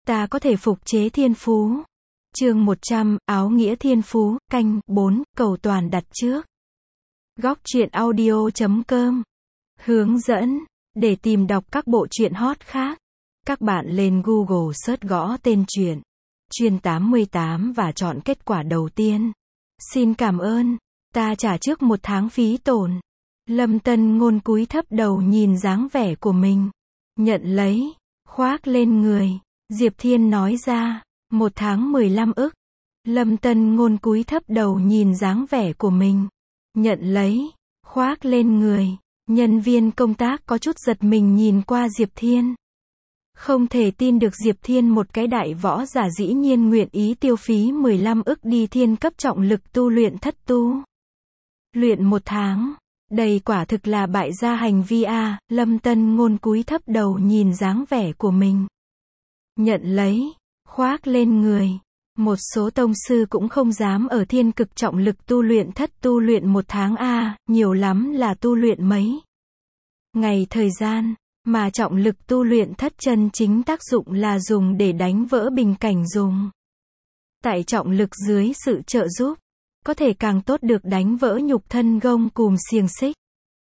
Ta có thể phục chế thiên phú. Chương 100, áo nghĩa thiên phú, canh 4, cầu toàn đặt trước. Góc truyện audio.com. Hướng dẫn. Để tìm đọc các bộ truyện hot khác, các bạn lên Google search gõ tên truyện Chuyên 88 và chọn kết quả đầu tiên. Xin cảm ơn. Ta trả trước 1 tháng phí tổn. Lâm Tân Ngôn cúi thấp đầu nhìn dáng vẻ của mình. Nhận lấy. Khoác lên người. Diệp Thiên nói ra. 1 tháng 15 ức. Lâm Tân Ngôn cúi thấp đầu nhìn dáng vẻ của mình. Nhận lấy. Khoác lên người. Nhân viên công tác có chút giật mình nhìn qua Diệp Thiên. Không thể tin được Diệp Thiên một cái đại võ giả dĩ nhiên nguyện ý tiêu phí 15 ức đi thiên cấp trọng lực tu luyện thất tu. Luyện 1 tháng. Đây quả thực là bại gia hành vi a. Lâm Tân Ngôn cúi thấp đầu nhìn dáng vẻ của mình. Nhận lấy. Khoác lên người. Một số tông sư cũng không dám ở thiên cực trọng lực tu luyện thất tu luyện 1 tháng a, nhiều lắm là tu luyện mấy ngày thời gian, mà trọng lực tu luyện thất chân chính tác dụng là dùng để đánh vỡ bình cảnh dùng. Tại trọng lực dưới sự trợ giúp, có thể càng tốt được đánh vỡ nhục thân gông cùm xiềng xích,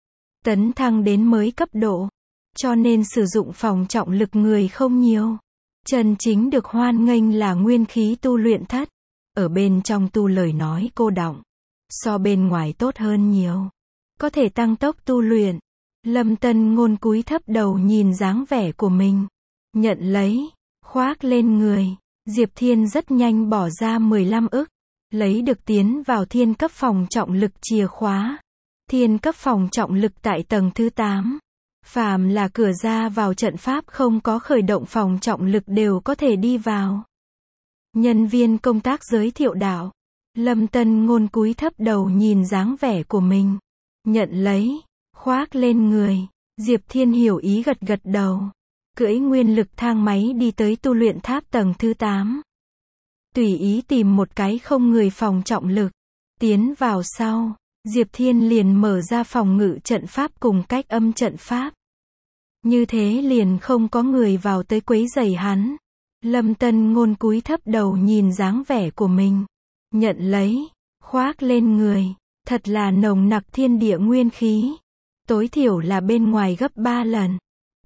tấn thăng đến mới cấp độ, cho nên sử dụng phòng trọng lực người không nhiều. Chân chính được hoan nghênh là nguyên khí tu luyện thất. Ở bên trong tu lời nói cô đọng. So bên ngoài tốt hơn nhiều. Có thể tăng tốc tu luyện. Lâm Tân Ngôn cúi thấp đầu nhìn dáng vẻ của mình. Nhận lấy. Khoác lên người. Diệp Thiên rất nhanh bỏ ra 15 ức. Lấy được tiến vào thiên cấp phòng trọng lực chìa khóa. Thiên cấp phòng trọng lực tại tầng thứ 8. Phàm là cửa ra vào trận pháp không có khởi động phòng trọng lực đều có thể đi vào. Nhân viên công tác giới thiệu đạo. Lâm Tân Ngôn cúi thấp đầu nhìn dáng vẻ của mình. Nhận lấy. Khoác lên người. Diệp Thiên hiểu ý gật gật đầu. Cưỡi nguyên lực thang máy đi tới tu luyện tháp tầng thứ 8. Tùy ý tìm một cái không người phòng trọng lực. Tiến vào sau. Diệp Thiên liền mở ra phòng ngự trận pháp cùng cách âm trận pháp. Như thế liền không có người vào tới quấy rầy hắn. Lâm Tân Ngôn cúi thấp đầu nhìn dáng vẻ của mình. Nhận lấy. Khoác lên người. Thật là nồng nặc thiên địa nguyên khí. Tối thiểu là bên ngoài gấp 3 lần.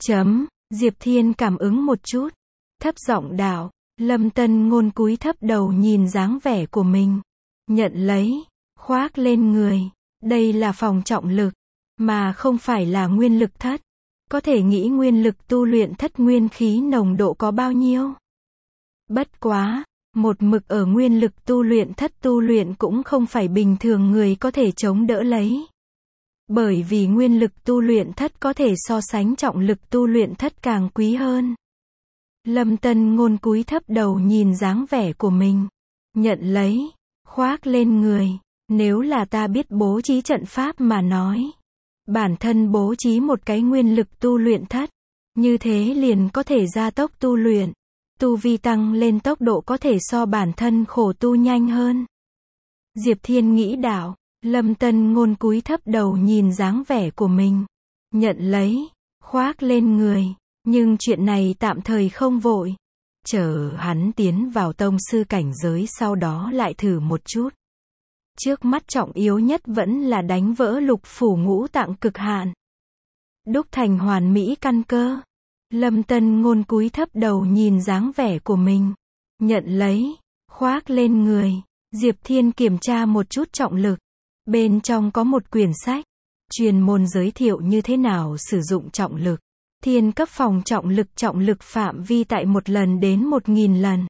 Diệp Thiên cảm ứng một chút. Thấp giọng đạo. Lâm Tân Ngôn cúi thấp đầu nhìn dáng vẻ của mình. Nhận lấy. Khoác lên người. Đây là phòng trọng lực. Mà không phải là nguyên lực thất. Có thể nghĩ nguyên lực tu luyện thất nguyên khí nồng độ có bao nhiêu. Bất quá, một mực ở nguyên lực tu luyện thất tu luyện cũng không phải bình thường người có thể chống đỡ lấy. Bởi vì nguyên lực tu luyện thất có thể so sánh trọng lực tu luyện thất càng quý hơn. Lâm Tân Ngôn cúi thấp đầu nhìn dáng vẻ của mình. Nhận lấy. Khoác lên người. Nếu là ta biết bố trí trận pháp mà nói. Bản thân bố trí một cái nguyên lực tu luyện thất. Như thế liền có thể gia tốc tu luyện. Tu vi tăng lên tốc độ có thể so bản thân khổ tu nhanh hơn. Diệp Thiên nghĩ đạo. Lâm Tân Ngôn cúi thấp đầu nhìn dáng vẻ của mình. Nhận lấy. Khoác lên người. Nhưng chuyện này tạm thời không vội. Chờ hắn tiến vào tông sư cảnh giới sau đó lại thử một chút. Trước mắt trọng yếu nhất vẫn là đánh vỡ lục phủ ngũ tạng cực hạn. Đúc thành hoàn mỹ căn cơ. Lâm Tân Ngôn cúi thấp đầu nhìn dáng vẻ của mình. Nhận lấy. Khoác lên người. Diệp Thiên kiểm tra một chút trọng lực. Bên trong có một quyển sách. Chuyên môn giới thiệu như thế nào sử dụng trọng lực. Thiên cấp phòng trọng lực phạm vi tại 1 lần đến 1000 lần.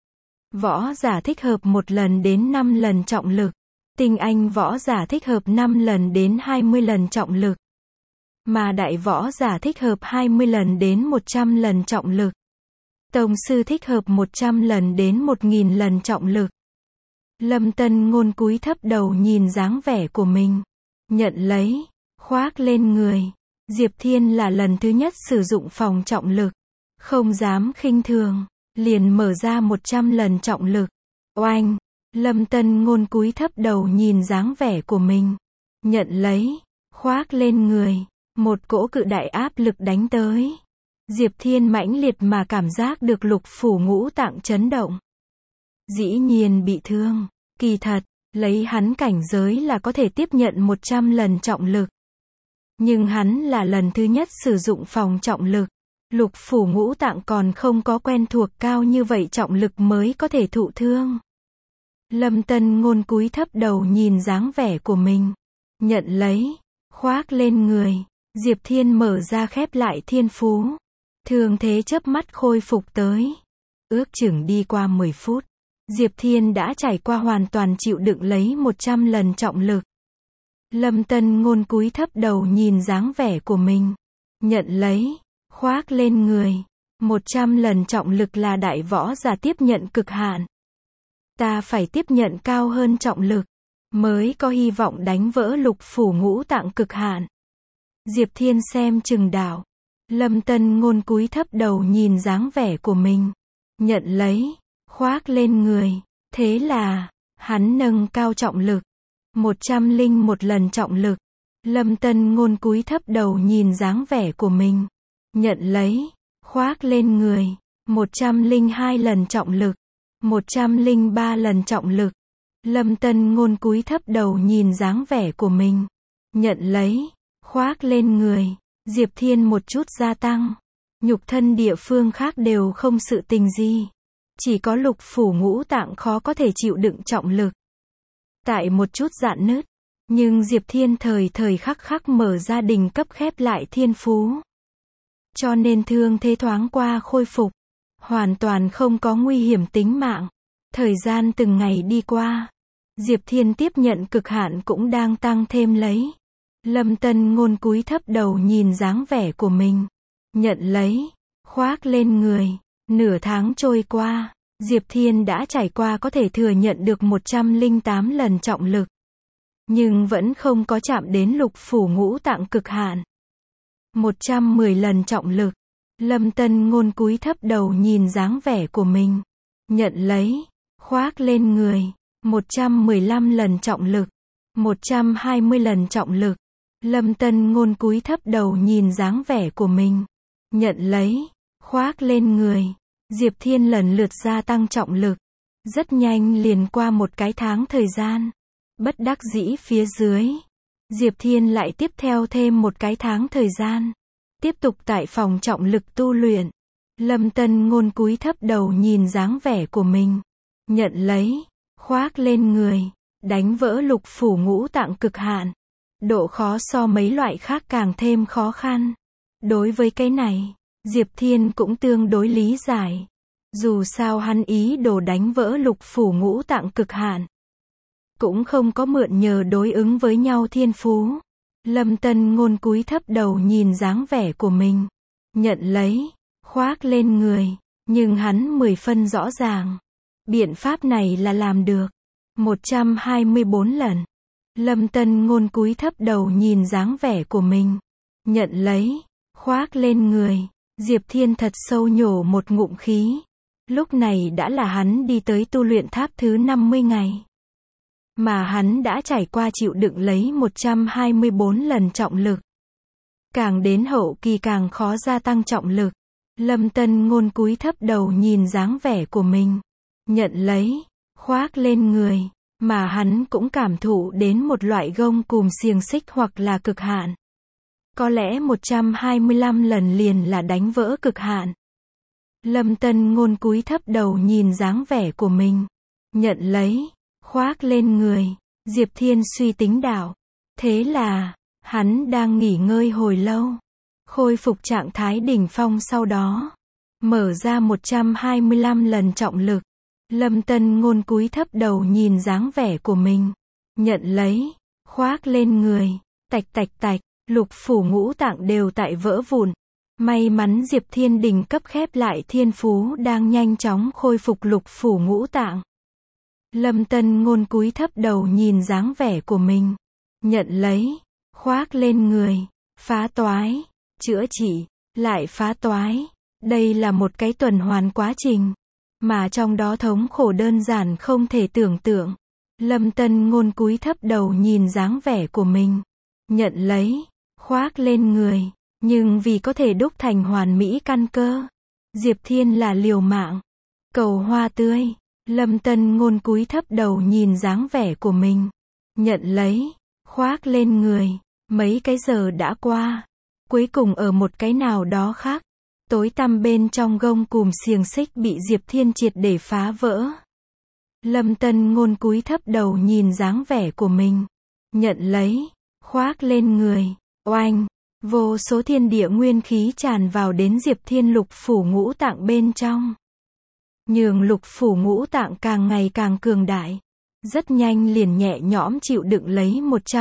Võ giả thích hợp 1 lần đến 5 lần trọng lực. Tinh anh võ giả thích hợp 5 lần đến 20 lần trọng lực. Mà đại võ giả thích hợp 20 lần đến 100 lần trọng lực. Tông sư thích hợp 100 lần đến 1000 lần trọng lực. Lâm Tân Ngôn cúi thấp đầu nhìn dáng vẻ của mình. Nhận lấy. Khoác lên người. Diệp Thiên là lần thứ nhất sử dụng phòng trọng lực. Không dám khinh thường. Liền mở ra 100 lần trọng lực. Oanh. Lâm Tân Ngôn cúi thấp đầu nhìn dáng vẻ của mình. Nhận lấy. Khoác lên người. Một cỗ cự đại áp lực đánh tới. Diệp Thiên mãnh liệt mà cảm giác được lục phủ ngũ tạng chấn động. Dĩ nhiên bị thương. Kỳ thật, lấy hắn cảnh giới là có thể tiếp nhận 100 lần trọng lực. Nhưng hắn là lần thứ nhất sử dụng phòng trọng lực. Lục phủ ngũ tạng còn không có quen thuộc cao như vậy trọng lực mới có thể thụ thương. Lâm Tân Ngôn cúi thấp đầu nhìn dáng vẻ của mình. Nhận lấy, khoác lên người. Diệp Thiên mở ra khép lại thiên phú. Thương thế chớp mắt khôi phục tới. Ước chừng đi qua 10 phút. Diệp Thiên đã trải qua hoàn toàn chịu đựng lấy 100 lần trọng lực. Lâm Tân Ngôn cúi thấp đầu nhìn dáng vẻ của mình. Nhận lấy, khoác lên người. 100 lần trọng lực là đại võ giả tiếp nhận cực hạn. Ta phải tiếp nhận cao hơn trọng lực, mới có hy vọng đánh vỡ lục phủ ngũ tạng cực hạn. Diệp Thiên xem chừng đảo. Lâm Tân Ngôn cúi thấp đầu nhìn dáng vẻ của mình. Nhận lấy, khoác lên người. Thế là, hắn nâng cao trọng lực. 101 lần trọng lực. Lâm Tân Ngôn cúi thấp đầu nhìn dáng vẻ của mình. Nhận lấy, khoác lên người. 102 lần trọng lực. 103 lần trọng lực. Lâm Tân Ngôn cúi thấp đầu nhìn dáng vẻ của mình. Nhận lấy, khoác lên người. Diệp Thiên một chút gia tăng. Nhục thân địa phương khác đều không sự tình gì. Chỉ có lục phủ ngũ tạng khó có thể chịu đựng trọng lực. Tại một chút rạn nứt. Nhưng Diệp Thiên thời thời khắc khắc mở ra đỉnh cấp khép lại thiên phú. Cho nên thương thế thoáng qua khôi phục. Hoàn toàn không có nguy hiểm tính mạng. Thời gian từng ngày đi qua. Diệp Thiên tiếp nhận cực hạn cũng đang tăng thêm lấy. Lâm Tân Ngôn cúi thấp đầu nhìn dáng vẻ của mình. Nhận lấy, khoác lên người. Nửa tháng trôi qua, Diệp Thiên đã trải qua có thể thừa nhận được 108 lần trọng lực. Nhưng vẫn không có chạm đến lục phủ ngũ tạng cực hạn. 110 lần trọng lực. Lâm Tân Ngôn cúi thấp đầu nhìn dáng vẻ của mình. Nhận lấy, khoác lên người. 115 lần trọng lực. 120 lần trọng lực. Lâm Tân Ngôn cúi thấp đầu nhìn dáng vẻ của mình. Nhận lấy, khoác lên người. Diệp Thiên lần lượt gia tăng trọng lực. Rất nhanh liền qua một cái tháng thời gian. Bất đắc dĩ phía dưới. Diệp Thiên lại tiếp theo thêm một cái tháng thời gian. Tiếp tục tại phòng trọng lực tu luyện. Lâm Tân Ngôn cúi thấp đầu nhìn dáng vẻ của mình. Nhận lấy, khoác lên người. Đánh vỡ lục phủ ngũ tạng cực hạn. Độ khó so mấy loại khác càng thêm khó khăn. Đối với cái này, Diệp Thiên cũng tương đối lý giải. Dù sao hắn ý đồ đánh vỡ lục phủ ngũ tạng cực hạn. Cũng không có mượn nhờ đối ứng với nhau thiên phú. Lâm Tân Ngôn cúi thấp đầu nhìn dáng vẻ của mình. Nhận lấy, khoác lên người. Nhưng hắn 10 phân rõ ràng. Biện pháp này là làm được. 124 lần. Lâm Tân Ngôn cúi thấp đầu nhìn dáng vẻ của mình. Nhận lấy, khoác lên người. Diệp Thiên thật sâu nhổ một ngụm khí. Lúc này đã là hắn đi tới tu luyện tháp thứ 50 ngày. Mà hắn đã trải qua chịu đựng lấy 124 lần trọng lực. Càng đến hậu kỳ càng khó gia tăng trọng lực. Lâm Tân Ngôn cúi thấp đầu nhìn dáng vẻ của mình. Nhận lấy, khoác lên người. Mà hắn cũng cảm thụ đến một loại gông cùm xiềng xích hoặc là cực hạn. Có lẽ 125 lần liền là đánh vỡ cực hạn. Lâm Tân Ngôn cúi thấp đầu nhìn dáng vẻ của mình. Nhận lấy, khoác lên người. Diệp Thiên suy tính đạo. Thế là, hắn đang nghỉ ngơi hồi lâu. Khôi phục trạng thái đỉnh phong sau đó. Mở ra 125 lần trọng lực. Lâm Tân Ngôn cúi thấp đầu nhìn dáng vẻ của mình. Nhận lấy, khoác lên người. Tạch tạch tạch, lục phủ ngũ tạng đều tại vỡ vụn. May mắn Diệp Thiên đỉnh cấp khép lại thiên phú đang nhanh chóng khôi phục lục phủ ngũ tạng. Lâm Tân Ngôn cúi thấp đầu nhìn dáng vẻ của mình. Nhận lấy, khoác lên người. Phá toái, chữa trị, lại phá toái. Đây là một cái tuần hoàn quá trình. Mà trong đó thống khổ đơn giản không thể tưởng tượng. Lâm Tân Ngôn cúi thấp đầu nhìn dáng vẻ của mình. Nhận lấy, khoác lên người. Nhưng vì có thể đúc thành hoàn mỹ căn cơ, Diệp Thiên là liều mạng. Cầu hoa tươi, Lâm Tân Ngôn cúi thấp đầu nhìn dáng vẻ của mình. Nhận lấy, khoác lên người. Mấy cái giờ đã qua. Cuối cùng ở một cái nào đó khác, tối tăm bên trong gông cùm xiềng xích bị Diệp Thiên triệt để phá vỡ. Lâm Tân Ngôn cúi thấp đầu nhìn dáng vẻ của mình. Nhận lấy, khoác lên người. Oanh, vô số thiên địa nguyên khí tràn vào đến Diệp Thiên lục phủ ngũ tạng bên trong. Nhường lục phủ ngũ tạng càng ngày càng cường đại. Rất nhanh liền nhẹ nhõm chịu đựng lấy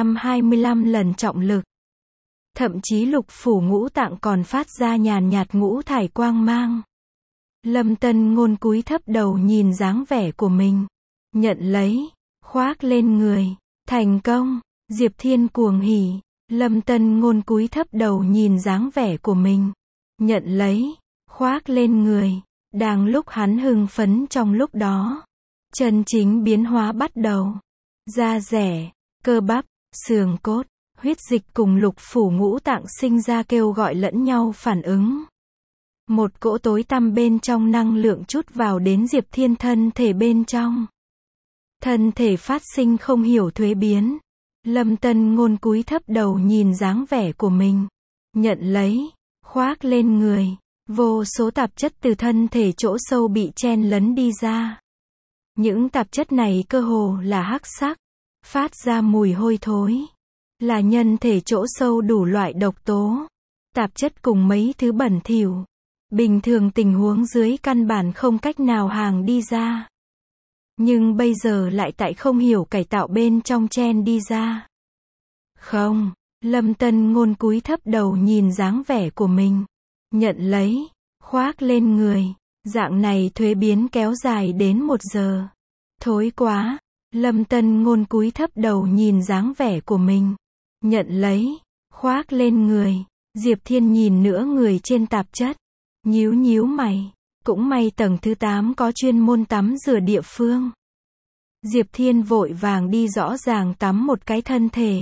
125 lần trọng lực. Thậm chí lục phủ ngũ tạng còn phát ra nhàn nhạt ngũ thải quang mang. Lâm Tân Ngôn cúi thấp đầu nhìn dáng vẻ của mình. Nhận lấy, khoác lên người. Thành công, Diệp Thiên cuồng hỉ. Lâm Tân Ngôn cúi thấp đầu nhìn dáng vẻ của mình. Nhận lấy, khoác lên người. Đang lúc hắn hưng phấn trong lúc đó, chân chính biến hóa bắt đầu. Da dẻ, cơ bắp, xương cốt, huyết dịch cùng lục phủ ngũ tạng sinh ra kêu gọi lẫn nhau phản ứng. Một cỗ tối tăm bên trong năng lượng trút vào đến Diệp Thiên thân thể bên trong. Thân thể phát sinh không hiểu thuế biến. Lâm Tân Ngôn cúi thấp đầu nhìn dáng vẻ của mình. Nhận lấy, khoác lên người. Vô số tạp chất từ thân thể chỗ sâu bị chen lấn đi ra. Những tạp chất này cơ hồ là hắc sắc, phát ra mùi hôi thối. Là nhân thể chỗ sâu đủ loại độc tố, tạp chất cùng mấy thứ bẩn thỉu. Bình thường tình huống dưới căn bản không cách nào hàng đi ra. Nhưng bây giờ lại tại không hiểu cải tạo bên trong chen đi ra. Không, Lâm Tân Ngôn cúi thấp đầu nhìn dáng vẻ của mình. Nhận lấy, khoác lên người. Dạng này thuế biến kéo dài đến 1 giờ. Thối quá. Lâm Tân Ngôn cúi thấp đầu nhìn dáng vẻ của mình. Nhận lấy, khoác lên người. Diệp Thiên nhìn nữa người trên tạp chất. Nhíu nhíu mày. Cũng may tầng thứ 8 có chuyên môn tắm rửa địa phương. Diệp Thiên vội vàng đi rõ ràng tắm một cái thân thể.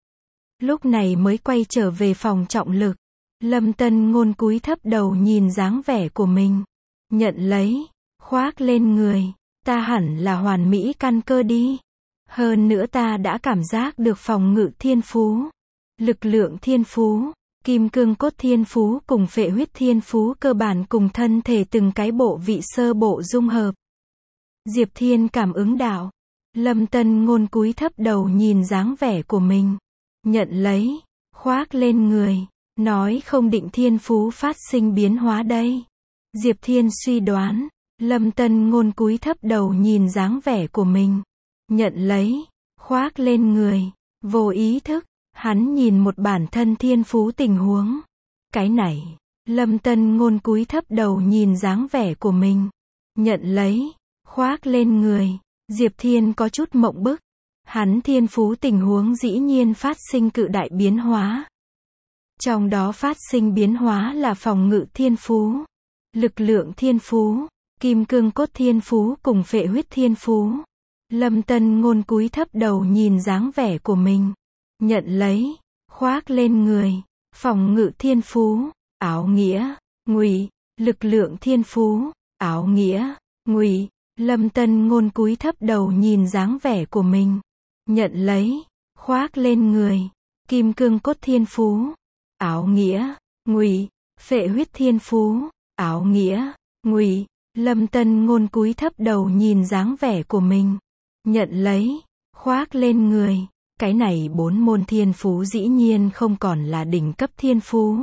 Lúc này mới quay trở về phòng trọng lực. Lâm Tân Ngôn cúi thấp đầu nhìn dáng vẻ của mình. Nhận lấy, khoác lên người. Ta hẳn là hoàn mỹ căn cơ đi. Hơn nữa ta đã cảm giác được phòng ngự thiên phú, lực lượng thiên phú, kim cương cốt thiên phú cùng phệ huyết thiên phú cơ bản cùng thân thể từng cái bộ vị sơ bộ dung hợp. Diệp Thiên cảm ứng đạo. Lâm Tân Ngôn cúi thấp đầu nhìn dáng vẻ của mình. Nhận lấy, khoác lên người. Nói không định thiên phú phát sinh biến hóa đây. Diệp Thiên suy đoán. Lâm Tân Ngôn cúi thấp đầu nhìn dáng vẻ của mình. Nhận lấy, khoác lên người. Vô ý thức, hắn nhìn một bản thân thiên phú tình huống. Cái này, Lâm Tân Ngôn cúi thấp đầu nhìn dáng vẻ của mình. Nhận lấy, khoác lên người. Diệp Thiên có chút mộng bức. Hắn thiên phú tình huống dĩ nhiên phát sinh cự đại biến hóa. Trong đó phát sinh biến hóa là phòng ngự thiên phú, lực lượng thiên phú, kim cương cốt thiên phú cùng phệ huyết thiên phú. Lâm Tân Ngôn cúi thấp đầu nhìn dáng vẻ của mình. Nhận lấy, khoác lên người. Phòng ngự thiên phú, áo nghĩa, ngụy, lực lượng thiên phú, áo nghĩa, ngụy. Lâm Tân Ngôn cúi thấp đầu nhìn dáng vẻ của mình. Nhận lấy, khoác lên người. Kim cương cốt thiên phú, áo nghĩa, ngụy, phệ huyết thiên phú, áo nghĩa, ngụy. Lâm Tân Ngôn cúi thấp đầu nhìn dáng vẻ của mình. Nhận lấy, khoác lên người. Cái này 4 môn thiên phú dĩ nhiên không còn là đỉnh cấp thiên phú,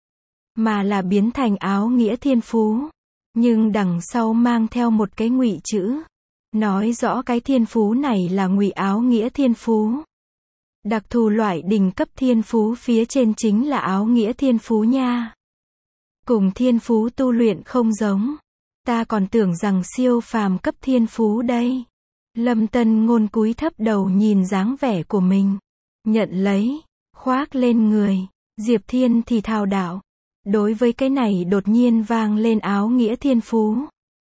mà là biến thành áo nghĩa thiên phú. Nhưng đằng sau mang theo một cái ngụy chữ. Nói rõ cái thiên phú này là ngụy áo nghĩa thiên phú. Đặc thù loại đỉnh cấp thiên phú phía trên chính là áo nghĩa thiên phú nha. Cùng thiên phú tu luyện không giống. Ta còn tưởng rằng siêu phàm cấp thiên phú đây. Lâm Tân Ngôn cúi thấp đầu nhìn dáng vẻ của mình. Nhận lấy, khoác lên người. Diệp Thiên thì thào đạo. Đối với cái này đột nhiên vang lên áo nghĩa thiên phú,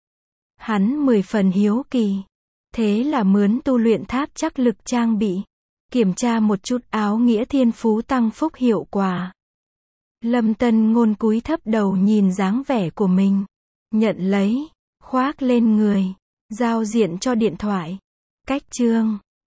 hắn 10 phần hiếu kỳ. Thế là mướn tu luyện tháp chắc lực trang bị, kiểm tra một chút áo nghĩa thiên phú tăng phúc hiệu quả. Lâm Tân Ngôn cúi thấp đầu nhìn dáng vẻ của mình. Nhận lấy, khoác lên người, giao diện cho điện thoại. Cách chương